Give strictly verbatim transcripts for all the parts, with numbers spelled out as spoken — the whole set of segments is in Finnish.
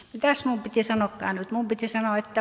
Mitäs mun piti sanoakaan nyt? Mun piti sanoa, että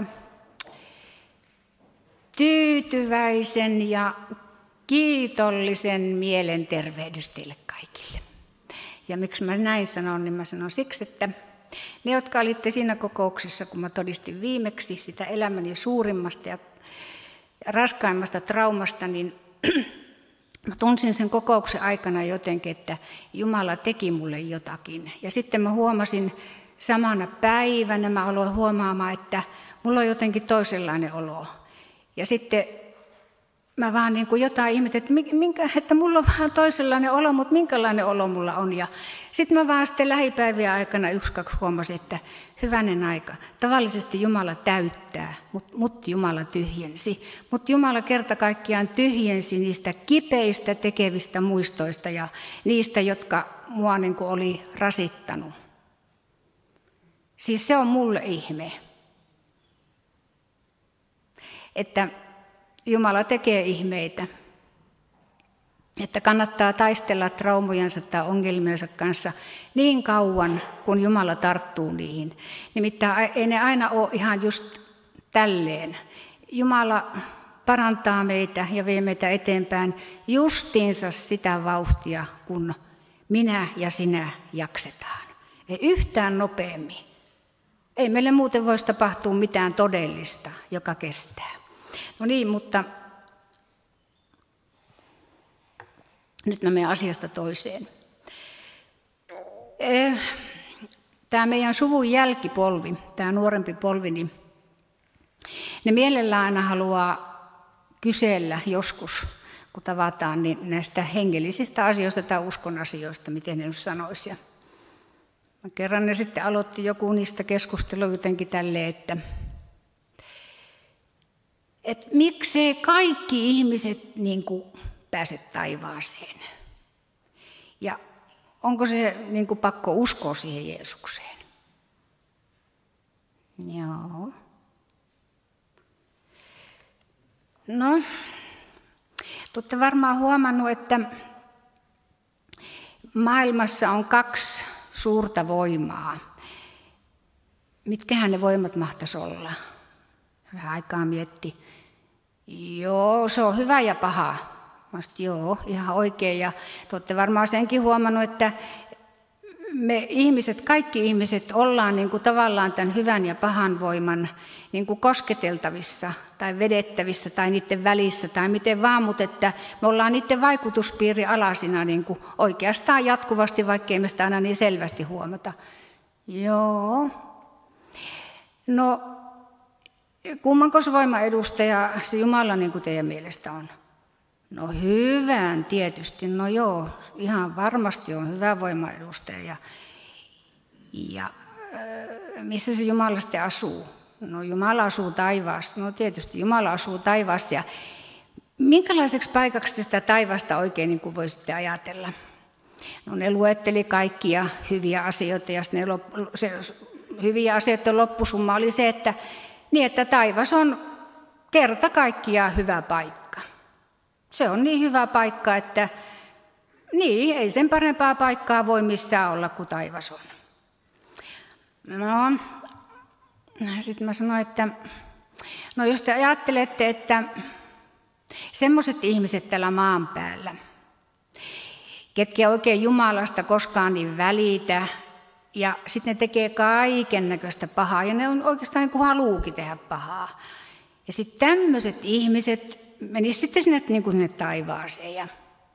tyytyväisen ja kiitollisen mielen tervehdys teille kaikille. Ja miksi mä näin sanon, niin mä sanon siksi, että ne, jotka olitte siinä kokouksessa, kun mä todistin viimeksi sitä elämäni suurimmasta ja raskaimmasta traumasta, niin mä tunsin sen kokouksen aikana jotenkin, että Jumala teki mulle jotakin. Ja sitten mä huomasin samana päivänä, mä aloin huomaamaan, että mulla on jotenkin toisenlainen olo. Ja sitten mä vaan niin kuin jotain ihmetin, että, minkä, että mulla on vähän toisenlainen olo, mutta minkälainen olo mulla on. Ja sitten mä vaan sitten lähipäivien aikana yksi, kaksi huomasin, että hyvänen aika. Tavallisesti Jumala täyttää, mutta mut Jumala tyhjensi. Mutta Jumala kerta kaikkiaan tyhjensi niistä kipeistä tekevistä muistoista ja niistä, jotka mua niin kuin oli rasittanut. Siis se on mulle ihme, että Jumala tekee ihmeitä, että kannattaa taistella traumojensa tai ongelmiensa kanssa niin kauan, kun Jumala tarttuu niihin. Nimittäin ei ne aina ole ihan just tälleen. Jumala parantaa meitä ja vie meitä eteenpäin justiinsa sitä vauhtia, kun minä ja sinä jaksetaan. Ei yhtään nopeammin. Ei meille muuten voisi tapahtua mitään todellista, joka kestää. No niin, mutta nyt mä menen asiasta toiseen. Tämä meidän suvun jälkipolvi, tämä nuorempi polvi, niin ne mielellään aina haluaa kysellä joskus, kun tavataan, niin näistä hengellisistä asioista tai uskon asioista, miten ne nyt sanoisi. Kerran ne sitten aloitti joku niistä keskustelua jotenkin tälleen, että että miksei kaikki ihmiset niin kuin pääse taivaaseen. Ja onko se niin kuin pakko uskoa siihen Jeesukseen? Joo. No, te olette varmaan huomannut, että maailmassa on kaksi suurta voimaa. Mitkähän ne voimat mahtaisi olla? Vähän aikaa mietti. Joo, se on hyvä ja paha. Mielestäni joo, ihan oikein. Ja te olette varmaan senkin huomannut, että me ihmiset, kaikki ihmiset ollaan niin kuin tavallaan tämän hyvän ja pahan voiman niin kuin kosketeltavissa tai vedettävissä tai niiden välissä tai miten vaan, mutta että me ollaan niiden vaikutuspiiri alasina niin kuin oikeastaan jatkuvasti, vaikkei me sitä aina niin selvästi huomata. Joo. No, kummanko se voimaedustaja se Jumala niin kuin teidän mielestä on? No hyvän tietysti, no joo, ihan varmasti on hyvä voimaedustaja. Ja, ja missä se Jumala sitten asuu? No Jumala asuu taivaassa, no tietysti Jumala asuu taivaassa. Ja minkälaiseksi paikaksi te sitä taivasta oikein niin kuin voisitte ajatella? No ne luetteli kaikkia hyviä asioita ja ne lop- se hyviä asioiden loppusumma oli se, että, niin että taivas on kerta kaikkiaan hyvä paikka. Se on niin hyvä paikka, että niin, ei sen parempaa paikkaa voi missään olla kuin taivas on. No, sitten mä sanoin, että no jos te ajattelette, että semmoiset ihmiset täällä maan päällä, ketkä oikein Jumalasta koskaan niin välitä, ja sitten ne tekee kaiken näköistä pahaa, ja ne on oikeastaan niin kuin haluukin tehdä pahaa. Ja sitten tämmöiset ihmiset menisivät sitten sinne, niin kuin sinne taivaaseen. Ja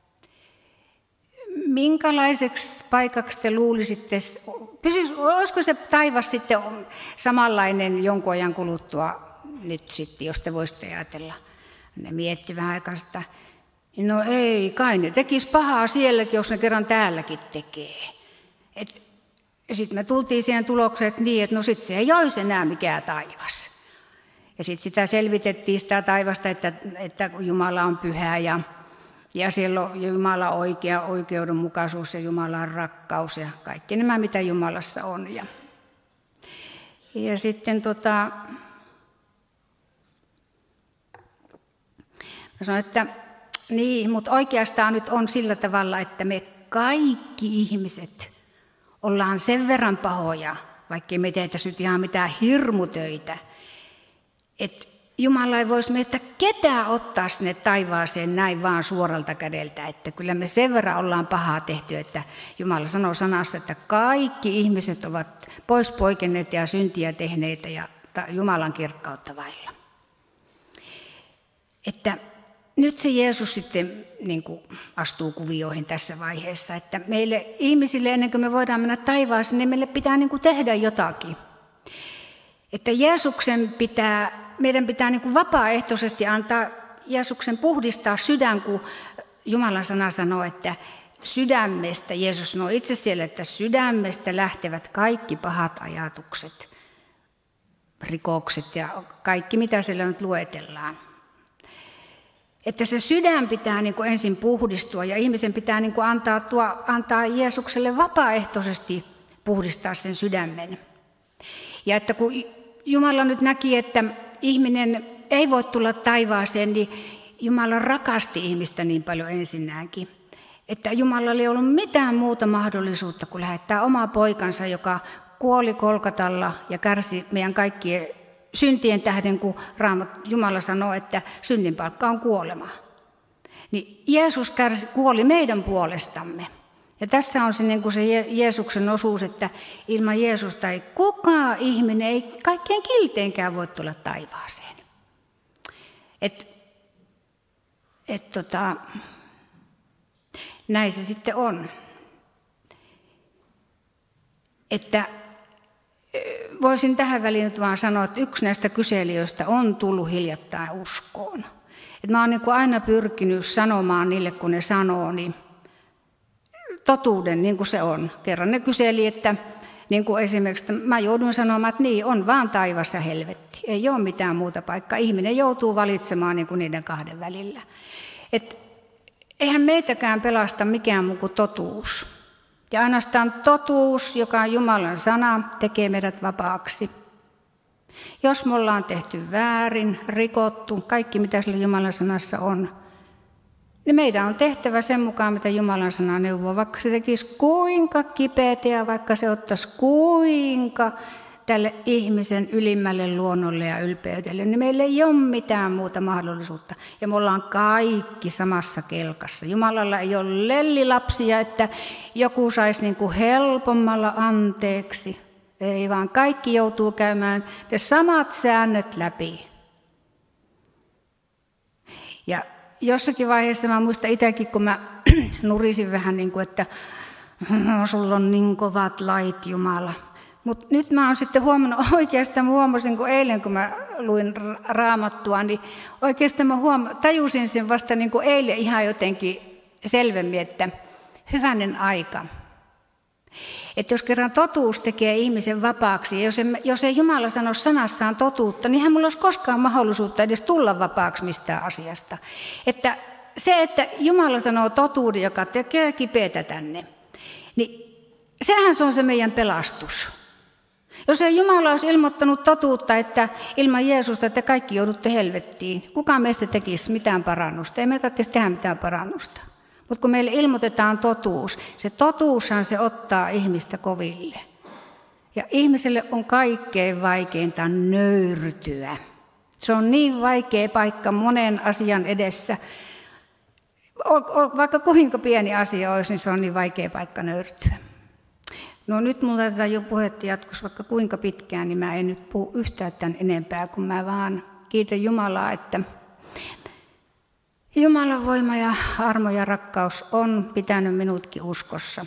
minkälaiseksi paikaksi te luulisitte, pysyis, olisiko se taivas sitten samanlainen jonkun ajan kuluttua nyt sitten, jos te voisitte ajatella? Ne miettivät vähän aikaa, että no ei, kai ne tekisi pahaa sielläkin, jos ne kerran täälläkin tekee. Sitten me tultiin siihen tulokseen, että niin, että no sitten se ei olisi enää mikään taivas. Ja sitten sitä selvitettiin sitä taivasta, että, että Jumala on pyhä ja, ja siellä on Jumala oikea oikeudenmukaisuus ja Jumalan rakkaus ja kaikki nämä, mitä Jumalassa on. Ja, ja sitten tota, mä sanoin, että niin, mutta oikeastaan nyt on sillä tavalla, että me kaikki ihmiset ollaan sen verran pahoja, vaikkei me tehtäisi nyt ihan mitään hirmutöitä. Että Jumala ei voisi meistä ketään ottaa sinne taivaaseen näin vaan suoralta kädeltä, että kyllä me sen verran ollaan pahaa tehty, että Jumala sanoo sanassa, että kaikki ihmiset ovat pois poikenneet ja syntiä tehneitä ja Jumalan kirkkautta vailla. Että nyt se Jeesus sitten niin kuin astuu kuvioihin tässä vaiheessa, että meille ihmisille ennen kuin me voidaan mennä taivaaseen, niin meille pitää niin kuin tehdä jotakin. Että Jeesuksen pitää, meidän pitää niin kuin vapaaehtoisesti antaa Jeesuksen puhdistaa sydän, kun Jumalan sana sanoo, että sydämestä, Jeesus sanoo itse siellä, että sydämestä lähtevät kaikki pahat ajatukset, rikokset ja kaikki, mitä siellä nyt luetellaan. Että se sydän pitää niin kuin ensin puhdistua ja ihmisen pitää niin kuin antaa, tuo, antaa Jeesukselle vapaaehtoisesti puhdistaa sen sydämen. Ja että kun Jumala nyt näki, että ihminen ei voi tulla taivaaseen, niin Jumala rakasti ihmistä niin paljon ensinnäkin, että Jumalalla ei ollut mitään muuta mahdollisuutta kuin lähettää omaa poikansa, joka kuoli Kolkatalla ja kärsi meidän kaikkien syntien tähden, kun Raamat, Jumala sanoo, että synnin palkka on kuolema. Niin Jeesus kärsi, kuoli meidän puolestamme. Ja tässä on se, niin kuin se Jeesuksen osuus, että ilman Jeesusta ei kukaan ihminen, ei kaikkein kilteinkään voi tulla taivaaseen. Et, et tota, näin se sitten on. Että voisin tähän väliin nyt vaan sanoa, että yksi näistä kyselijöistä on tullut hiljattain uskoon. Et mä oon niin kuin aina pyrkinyt sanomaan niille, kun ne sanoo, niin totuuden niin kuin se on. Kerran ne kyseli, että niin kuin esimerkiksi että mä joudun sanomaan, että niin, on vaan taivas ja helvetti. Ei ole mitään muuta paikkaa. Ihminen joutuu valitsemaan niin kuin niiden kahden välillä. Et eihän meitäkään pelasta mikään muu kuin totuus. Ja ainoastaan totuus, joka on Jumalan sana, tekee meidät vapaaksi. Jos me ollaan tehty väärin, rikottu, kaikki mitä sillä Jumalan sanassa on, niin meidän on tehtävä sen mukaan, mitä Jumalan sana neuvoo, vaikka se tekisi kuinka kipeätä ja vaikka se ottaisi kuinka tälle ihmisen ylimmälle luonnolle ja ylpeydelle, niin meillä ei ole mitään muuta mahdollisuutta. Ja me ollaan kaikki samassa kelkassa. Jumalalla ei ole lellilapsia, että joku saisi niin kuin helpommalla anteeksi. Ei vaan kaikki joutuu käymään ne samat säännöt läpi. Ja jossakin vaiheessa mä muistan itsekin, kun mä nurisin vähän niin kuin, että sulla on niin kovat lait, Jumala. Mutta nyt mä oon sitten huomannut, oikeastaan mä huomasin, kun eilen kun mä luin Raamattua, niin oikeastaan mä huoma- tajusin sen vasta niin kuin eilen ihan jotenkin selvemmin, että hyvänen aika. Että jos kerran totuus tekee ihmisen vapaaksi, ja jos ei, jos ei Jumala sano sanassaan totuutta, niin hän mulla olisi koskaan mahdollisuutta edes tulla vapaaksi mistään asiasta. Että se, että Jumala sanoo totuuden, joka tekee kipeätä tänne, niin sehän se on se meidän pelastus. Jos ei Jumala olisi ilmoittanut totuutta, että ilman Jeesusta te kaikki joudutte helvettiin, kuka meistä tekisi mitään parannusta? Ei me tarvitsisi tehdä mitään parannusta. Mutta kun meille ilmoitetaan totuus, se totuushan se ottaa ihmistä koville. Ja ihmiselle on kaikkein vaikeinta nöyrtyä. Se on niin vaikea paikka monen asian edessä. Vaikka kuinka pieni asia olisi, niin se on niin vaikea paikka nöyrtyä. No nyt minulla tätä jo puhetta jatkossa vaikka kuinka pitkään, niin mä en nyt puhu yhtään tämän enempää, kun mä vaan kiitän Jumalaa, että Jumalan voima ja armo ja rakkaus on pitänyt minutkin uskossa.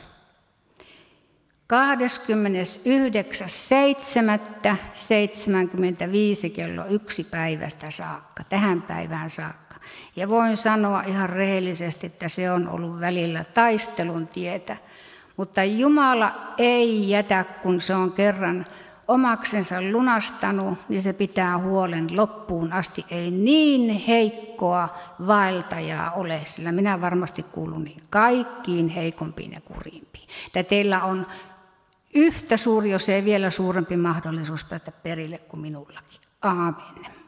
kahdeskymmenesyhdeksäs seitsemättä seitsemänkymmentäviisi kello yksi päivästä saakka, tähän päivään saakka. Ja voin sanoa ihan rehellisesti, että se on ollut välillä taistelun tietä. Mutta Jumala ei jätä, kun se on kerran omaksensa lunastanut, niin se pitää huolen loppuun asti. Ei niin heikkoa vaeltajaa ole, sillä minä varmasti kuulun niin kaikkiin heikompiin ja kurimpiin. Että teillä on yhtä suuri, jos ei vielä suurempi mahdollisuus päästä perille kuin minullakin. Aamen.